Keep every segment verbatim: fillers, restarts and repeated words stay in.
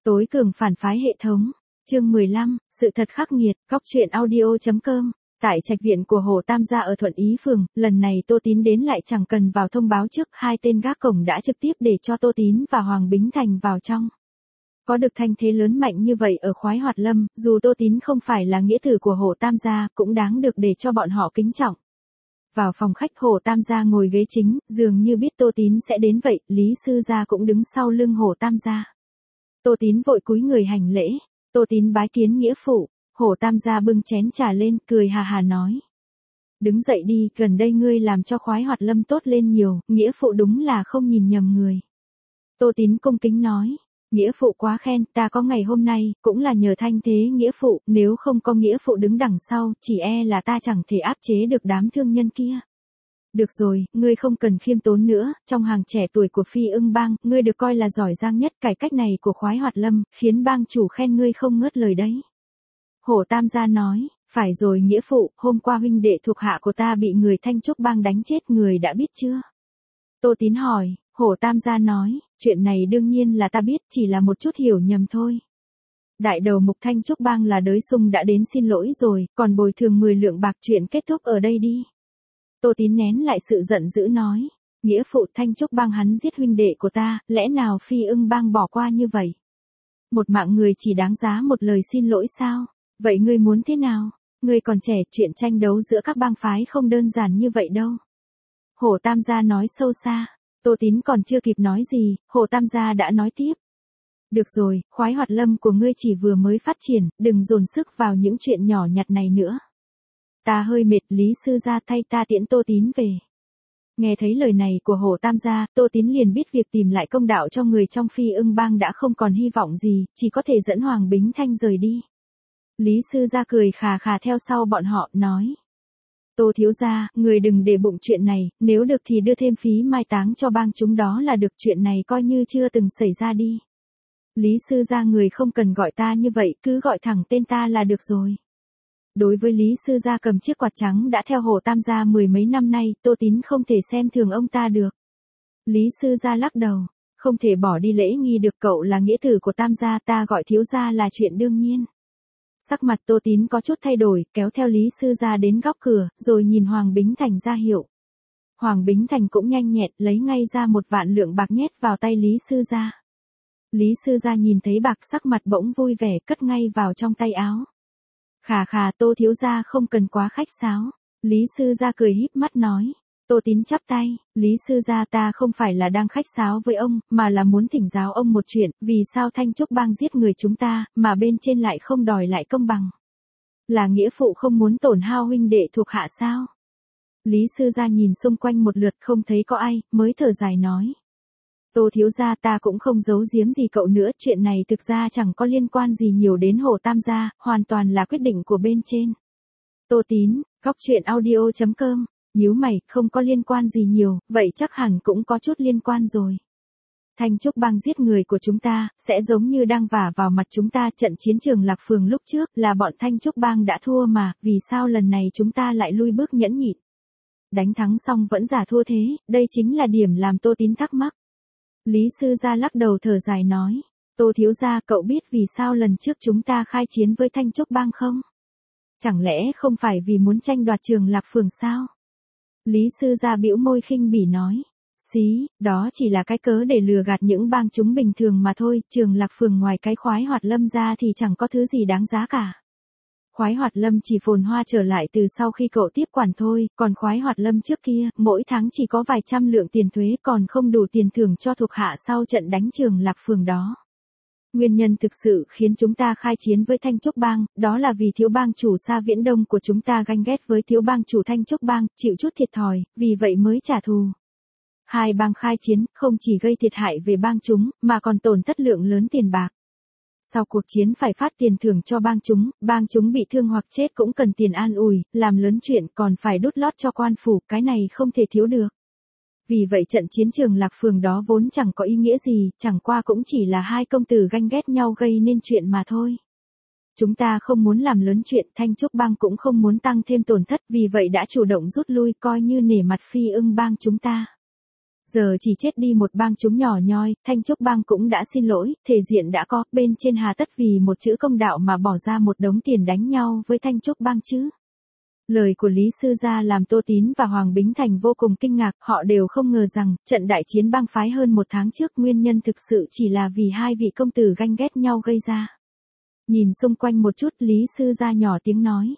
Tối cường phản phái hệ thống. Chương mười lăm, sự thật khắc nghiệt, góc truyện audio.com. Tại trạch viện của Hồ Tam gia ở Thuận Ý phường, lần này Tô Tín đến lại chẳng cần vào thông báo trước, hai tên gác cổng đã trực tiếp để cho Tô Tín và Hoàng Bính Thành vào trong. Có được thanh thế lớn mạnh như vậy ở Khoái Hoạt Lâm, dù Tô Tín không phải là nghĩa tử của Hồ Tam gia, cũng đáng được để cho bọn họ kính trọng. Vào phòng khách, Hồ Tam gia ngồi ghế chính, dường như biết Tô Tín sẽ đến vậy, Lý sư gia cũng đứng sau lưng Hồ Tam gia. Tô Tín vội cúi người hành lễ. Tô Tín bái kiến nghĩa phụ. Hồ Tam gia bưng chén trà lên, cười hà hà nói: Đứng dậy đi, gần đây ngươi làm cho Khoái Hoạt Lâm tốt lên nhiều, nghĩa phụ đúng là không nhìn nhầm người. Tô Tín cung kính nói: Nghĩa phụ quá khen, ta có ngày hôm nay, cũng là nhờ thanh thế nghĩa phụ, nếu không có nghĩa phụ đứng đằng sau, chỉ e là ta chẳng thể áp chế được đám thương nhân kia. Được rồi, ngươi không cần khiêm tốn nữa, trong hàng trẻ tuổi của Phi Ưng Bang, ngươi được coi là giỏi giang nhất, cải cách này của Khoái Hoạt Lâm, khiến bang chủ khen ngươi không ngớt lời đấy. Hồ Tam gia nói: Phải rồi nghĩa phụ, hôm qua huynh đệ thuộc hạ của ta bị người Thanh Trúc Bang đánh chết, người đã biết chưa? Tô Tín hỏi. Hồ Tam gia nói: Chuyện này đương nhiên là ta biết, chỉ là một chút hiểu nhầm thôi. Đại đầu mục Thanh Trúc Bang là Đới Sung đã đến xin lỗi rồi, còn bồi thường mười lượng bạc, chuyện kết thúc ở đây đi. Tô Tín nén lại sự giận dữ nói: Nghĩa phụ, Thanh Trúc Bang hắn giết huynh đệ của ta, lẽ nào Phi Ưng Bang bỏ qua như vậy? Một mạng người chỉ đáng giá một lời xin lỗi sao? Vậy ngươi muốn thế nào? Ngươi còn trẻ, chuyện tranh đấu giữa các bang phái không đơn giản như vậy đâu. Hồ Tam gia nói sâu xa. Tô Tín còn chưa kịp nói gì, Hồ Tam gia đã nói tiếp: Được rồi, Khoái Hoạt Lâm của ngươi chỉ vừa mới phát triển, đừng dồn sức vào những chuyện nhỏ nhặt này nữa. Ta hơi mệt, Lý sư gia thay ta tiễn Tô Tín về. Nghe thấy lời này của Hồ Tam gia, Tô Tín liền biết việc tìm lại công đạo cho người trong Phi Ưng Bang đã không còn hy vọng gì, chỉ có thể dẫn Hoàng Bính Thanh rời đi. Lý sư gia cười khà khà theo sau bọn họ, nói: Tô thiếu gia, người đừng để bụng chuyện này, nếu được thì đưa thêm phí mai táng cho bang chúng đó là được, chuyện này coi như chưa từng xảy ra đi. Lý sư gia, người không cần gọi ta như vậy, cứ gọi thẳng tên ta là được rồi. Đối với Lý sư gia cầm chiếc quạt trắng đã theo Hồ Tam gia mười mấy năm nay, Tô Tín không thể xem thường ông ta được. Lý sư gia lắc đầu: Không thể bỏ đi lễ nghi được, cậu là nghĩa tử của Tam gia, ta gọi thiếu gia là chuyện đương nhiên. Sắc mặt Tô Tín có chút thay đổi, kéo theo Lý sư gia đến góc cửa, rồi nhìn Hoàng Bính Thành ra hiệu. Hoàng Bính Thành cũng nhanh nhẹn, lấy ngay ra một vạn lượng bạc nhét vào tay Lý sư gia. Lý sư gia nhìn thấy bạc, sắc mặt bỗng vui vẻ, cất ngay vào trong tay áo. Khà khà, Tô thiếu gia không cần quá khách sáo. Lý sư gia cười híp mắt nói. Tô Tín chắp tay: Lý sư gia, ta không phải là đang khách sáo với ông, mà là muốn thỉnh giáo ông một chuyện, vì sao Thanh Trúc Bang giết người chúng ta, mà bên trên lại không đòi lại công bằng? Là nghĩa phụ không muốn tổn hao huynh đệ thuộc hạ sao? Lý sư gia nhìn xung quanh một lượt không thấy có ai, mới thở dài nói: Tô thiếu gia, ta cũng không giấu giếm gì cậu nữa, chuyện này thực ra chẳng có liên quan gì nhiều đến Hồ Tam gia, hoàn toàn là quyết định của bên trên. Tô Tín, góc truyện audio.com. Nhíu mày, không có liên quan gì nhiều, vậy chắc hẳn cũng có chút liên quan rồi. Thanh Trúc Bang giết người của chúng ta, sẽ giống như đang vả vào mặt chúng ta, trận chiến trường Lạc Phường lúc trước là bọn Thanh Trúc Bang đã thua mà, vì sao lần này chúng ta lại lui bước nhẫn nhịn? Đánh thắng xong vẫn giả thua thế, đây chính là điểm làm Tô Tín thắc mắc. Lý sư gia lắc đầu thở dài nói: Tô thiếu gia, cậu biết vì sao lần trước chúng ta khai chiến với Thanh Trúc Bang không? Chẳng lẽ không phải vì muốn tranh đoạt trường Lạc Phường sao? Lý sư gia bĩu môi khinh bỉ nói: Xí, đó chỉ là cái cớ để lừa gạt những bang chúng bình thường mà thôi, trường Lạc Phường ngoài cái Khoái Hoạt Lâm ra thì chẳng có thứ gì đáng giá cả. Khoái Hoạt Lâm chỉ phồn hoa trở lại từ sau khi cậu tiếp quản thôi, còn Khoái Hoạt Lâm trước kia, mỗi tháng chỉ có vài trăm lượng tiền thuế, còn không đủ tiền thưởng cho thuộc hạ sau trận đánh trường Lạc Phường đó. Nguyên nhân thực sự khiến chúng ta khai chiến với Thanh Trúc Bang, đó là vì thiếu bang chủ Sa Viễn Đông của chúng ta ganh ghét với thiếu bang chủ Thanh Trúc Bang, chịu chút thiệt thòi, vì vậy mới trả thù. Hai bang khai chiến, không chỉ gây thiệt hại về bang chúng, mà còn tổn thất lượng lớn tiền bạc. Sau cuộc chiến phải phát tiền thưởng cho bang chúng, bang chúng bị thương hoặc chết cũng cần tiền an ủi, làm lớn chuyện còn phải đút lót cho quan phủ, cái này không thể thiếu được. Vì vậy trận chiến trường Lạc Phường đó vốn chẳng có ý nghĩa gì, chẳng qua cũng chỉ là hai công tử ganh ghét nhau gây nên chuyện mà thôi. Chúng ta không muốn làm lớn chuyện, Thanh Trúc Bang cũng không muốn tăng thêm tổn thất, vì vậy đã chủ động rút lui, coi như nể mặt Phi Ưng Bang chúng ta. Giờ chỉ chết đi một bang chúng nhỏ nhoi, Thanh Trúc bang cũng đã xin lỗi, thể diện đã có, bên trên hà tất vì một chữ công đạo mà bỏ ra một đống tiền đánh nhau với Thanh Trúc bang chứ. Lời của Lý Sư Gia làm Tô Tín và Hoàng Bính Thành vô cùng kinh ngạc, họ đều không ngờ rằng, trận đại chiến bang phái hơn một tháng trước nguyên nhân thực sự chỉ là vì hai vị công tử ganh ghét nhau gây ra. Nhìn xung quanh một chút, Lý Sư Gia nhỏ tiếng nói.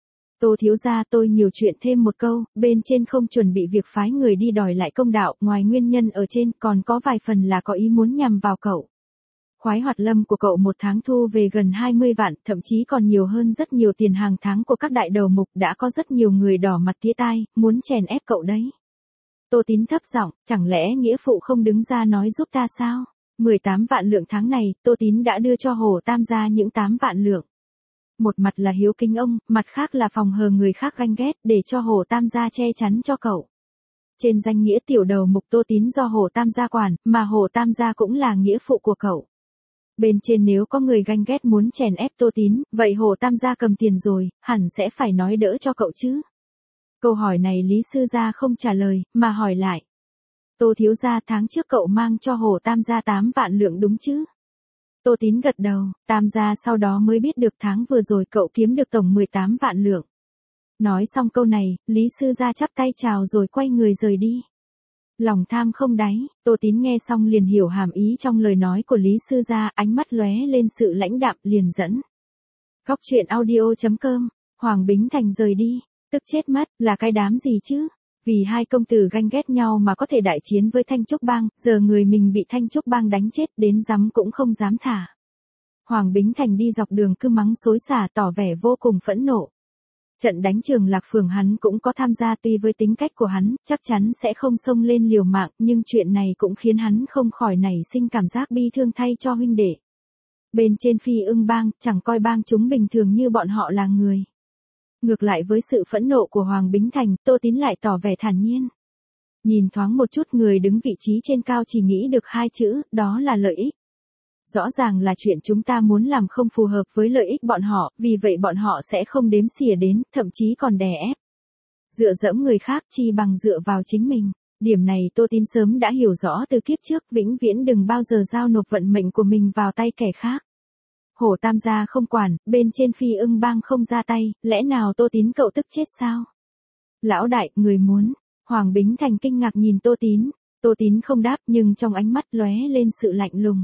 Tô thiếu gia, tôi nhiều chuyện thêm một câu, bên trên không chuẩn bị việc phái người đi đòi lại công đạo, ngoài nguyên nhân ở trên còn có vài phần là có ý muốn nhằm vào cậu. Khoái hoạt lâm của cậu một tháng thu về gần hai mươi vạn, thậm chí còn nhiều hơn rất nhiều tiền hàng tháng của các đại đầu mục, đã có rất nhiều người đỏ mặt tía tai, muốn chèn ép cậu đấy. Tô Tín thấp giọng, chẳng lẽ nghĩa phụ không đứng ra nói giúp ta sao? mười tám vạn lượng tháng này, Tô Tín đã đưa cho Hồ Tam gia những tám vạn lượng. Một mặt là hiếu kính ông, mặt khác là phòng hờ người khác ganh ghét để cho Hồ Tam gia che chắn cho cậu. Trên danh nghĩa tiểu đầu mục Tô Tín do Hồ Tam gia quản, mà Hồ Tam gia cũng là nghĩa phụ của cậu. Bên trên nếu có người ganh ghét muốn chèn ép Tô Tín, vậy Hồ Tam gia cầm tiền rồi, hẳn sẽ phải nói đỡ cho cậu chứ. Câu hỏi này Lý Sư Gia không trả lời, mà hỏi lại. Tô thiếu gia, tháng trước cậu mang cho Hồ Tam gia tám vạn lượng đúng chứ? Tô Tín gật đầu, Tam gia sau đó mới biết được tháng vừa rồi cậu kiếm được tổng mười tám vạn lượng. Nói xong câu này, Lý Sư Gia chắp tay chào rồi quay người rời đi. Lòng tham không đáy, Tô Tín nghe xong liền hiểu hàm ý trong lời nói của Lý Sư Gia, ánh mắt lóe lên sự lãnh đạm, liền dẫn. Góc truyện audio chấm com, Hoàng Bính Thành rời đi, tức chết mất, là cái đám gì chứ? Vì hai công tử ganh ghét nhau mà có thể đại chiến với Thanh Trúc bang, giờ người mình bị Thanh Trúc bang đánh chết đến dám cũng không dám thả. Hoàng Bính Thành đi dọc đường cứ mắng xối xả tỏ vẻ vô cùng phẫn nộ. Trận đánh Trường Lạc Phường hắn cũng có tham gia, tuy với tính cách của hắn, chắc chắn sẽ không xông lên liều mạng, nhưng chuyện này cũng khiến hắn không khỏi nảy sinh cảm giác bi thương thay cho huynh đệ. Bên trên Phi Ưng bang, chẳng coi bang chúng bình thường như bọn họ là người. Ngược lại với sự phẫn nộ của Hoàng Bính Thành, Tô Tín lại tỏ vẻ thản nhiên. Nhìn thoáng một chút người đứng vị trí trên cao chỉ nghĩ được hai chữ, đó là lợi ích. Rõ ràng là chuyện chúng ta muốn làm không phù hợp với lợi ích bọn họ, vì vậy bọn họ sẽ không đếm xỉa đến, thậm chí còn đè ép. Dựa dẫm người khác chi bằng dựa vào chính mình. Điểm này Tô Tín sớm đã hiểu rõ từ kiếp trước, vĩnh viễn đừng bao giờ giao nộp vận mệnh của mình vào tay kẻ khác. Hổ Tam gia không quản, bên trên Phi Ưng bang không ra tay, lẽ nào Tô Tín cậu tức chết sao? Lão đại, người muốn. Hoàng Bính Thành kinh ngạc nhìn Tô Tín. Tô Tín không đáp nhưng trong ánh mắt lóe lên sự lạnh lùng.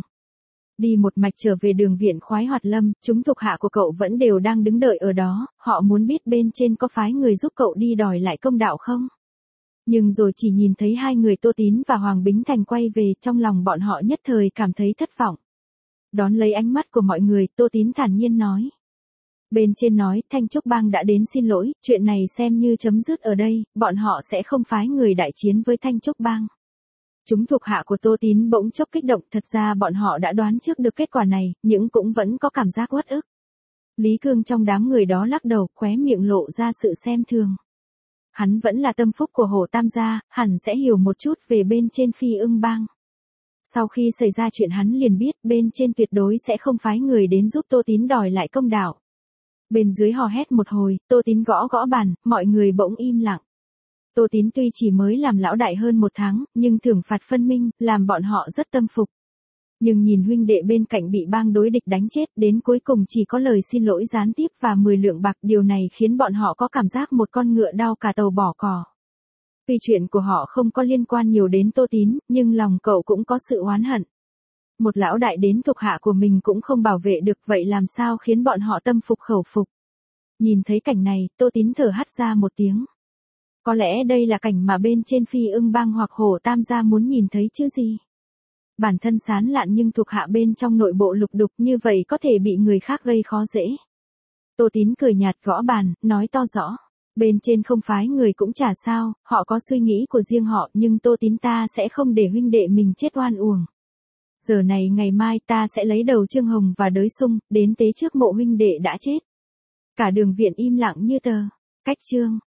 Đi một mạch trở về đường viện Khoái Hoạt Lâm, chúng thuộc hạ của cậu vẫn đều đang đứng đợi ở đó, họ muốn biết bên trên có phái người giúp cậu đi đòi lại công đạo không? Nhưng rồi chỉ nhìn thấy hai người Tô Tín và Hoàng Bính Thành quay về, trong lòng bọn họ nhất thời cảm thấy thất vọng. Đón lấy ánh mắt của mọi người, Tô Tín thản nhiên nói. Bên trên nói, Thanh Trúc bang đã đến xin lỗi, chuyện này xem như chấm dứt ở đây, bọn họ sẽ không phái người đại chiến với Thanh Trúc bang. Chúng thuộc hạ của Tô Tín bỗng chốc kích động, thật ra bọn họ đã đoán trước được kết quả này, nhưng cũng vẫn có cảm giác uất ức. Lý Cương trong đám người đó lắc đầu, khóe miệng lộ ra sự xem thường. Hắn vẫn là tâm phúc của Hồ Tam gia, hẳn sẽ hiểu một chút về bên trên Phi Ưng bang. Sau khi xảy ra chuyện hắn liền biết bên trên tuyệt đối sẽ không phái người đến giúp Tô Tín đòi lại công đạo. Bên dưới hò hét một hồi, Tô Tín gõ gõ bàn, mọi người bỗng im lặng. Tô Tín tuy chỉ mới làm lão đại hơn một tháng, nhưng thưởng phạt phân minh, làm bọn họ rất tâm phục. Nhưng nhìn huynh đệ bên cạnh bị bang đối địch đánh chết, đến cuối cùng chỉ có lời xin lỗi gián tiếp và mười lượng bạc, điều này khiến bọn họ có cảm giác một con ngựa đau cả tàu bỏ cỏ. Tuy chuyện của họ không có liên quan nhiều đến Tô Tín, nhưng lòng cậu cũng có sự oán hận. Một lão đại đến thuộc hạ của mình cũng không bảo vệ được, vậy làm sao khiến bọn họ tâm phục khẩu phục. Nhìn thấy cảnh này, Tô Tín thở hắt ra một tiếng. Có lẽ đây là cảnh mà bên trên Phi Ưng bang hoặc Hổ Tam gia muốn nhìn thấy chứ gì. Bản thân sán lạn nhưng thuộc hạ bên trong nội bộ lục đục, như vậy có thể bị người khác gây khó dễ. Tô Tín cười nhạt gõ bàn, nói to rõ. Bên trên không phái người cũng chả sao, họ có suy nghĩ của riêng họ, nhưng Tô Tín ta sẽ không để huynh đệ mình chết oan uổng. Giờ này ngày mai ta sẽ lấy đầu Trương Hồng và Đới Sung, đến tế trước mộ huynh đệ đã chết. Cả đường viện im lặng như tờ. Cách chương.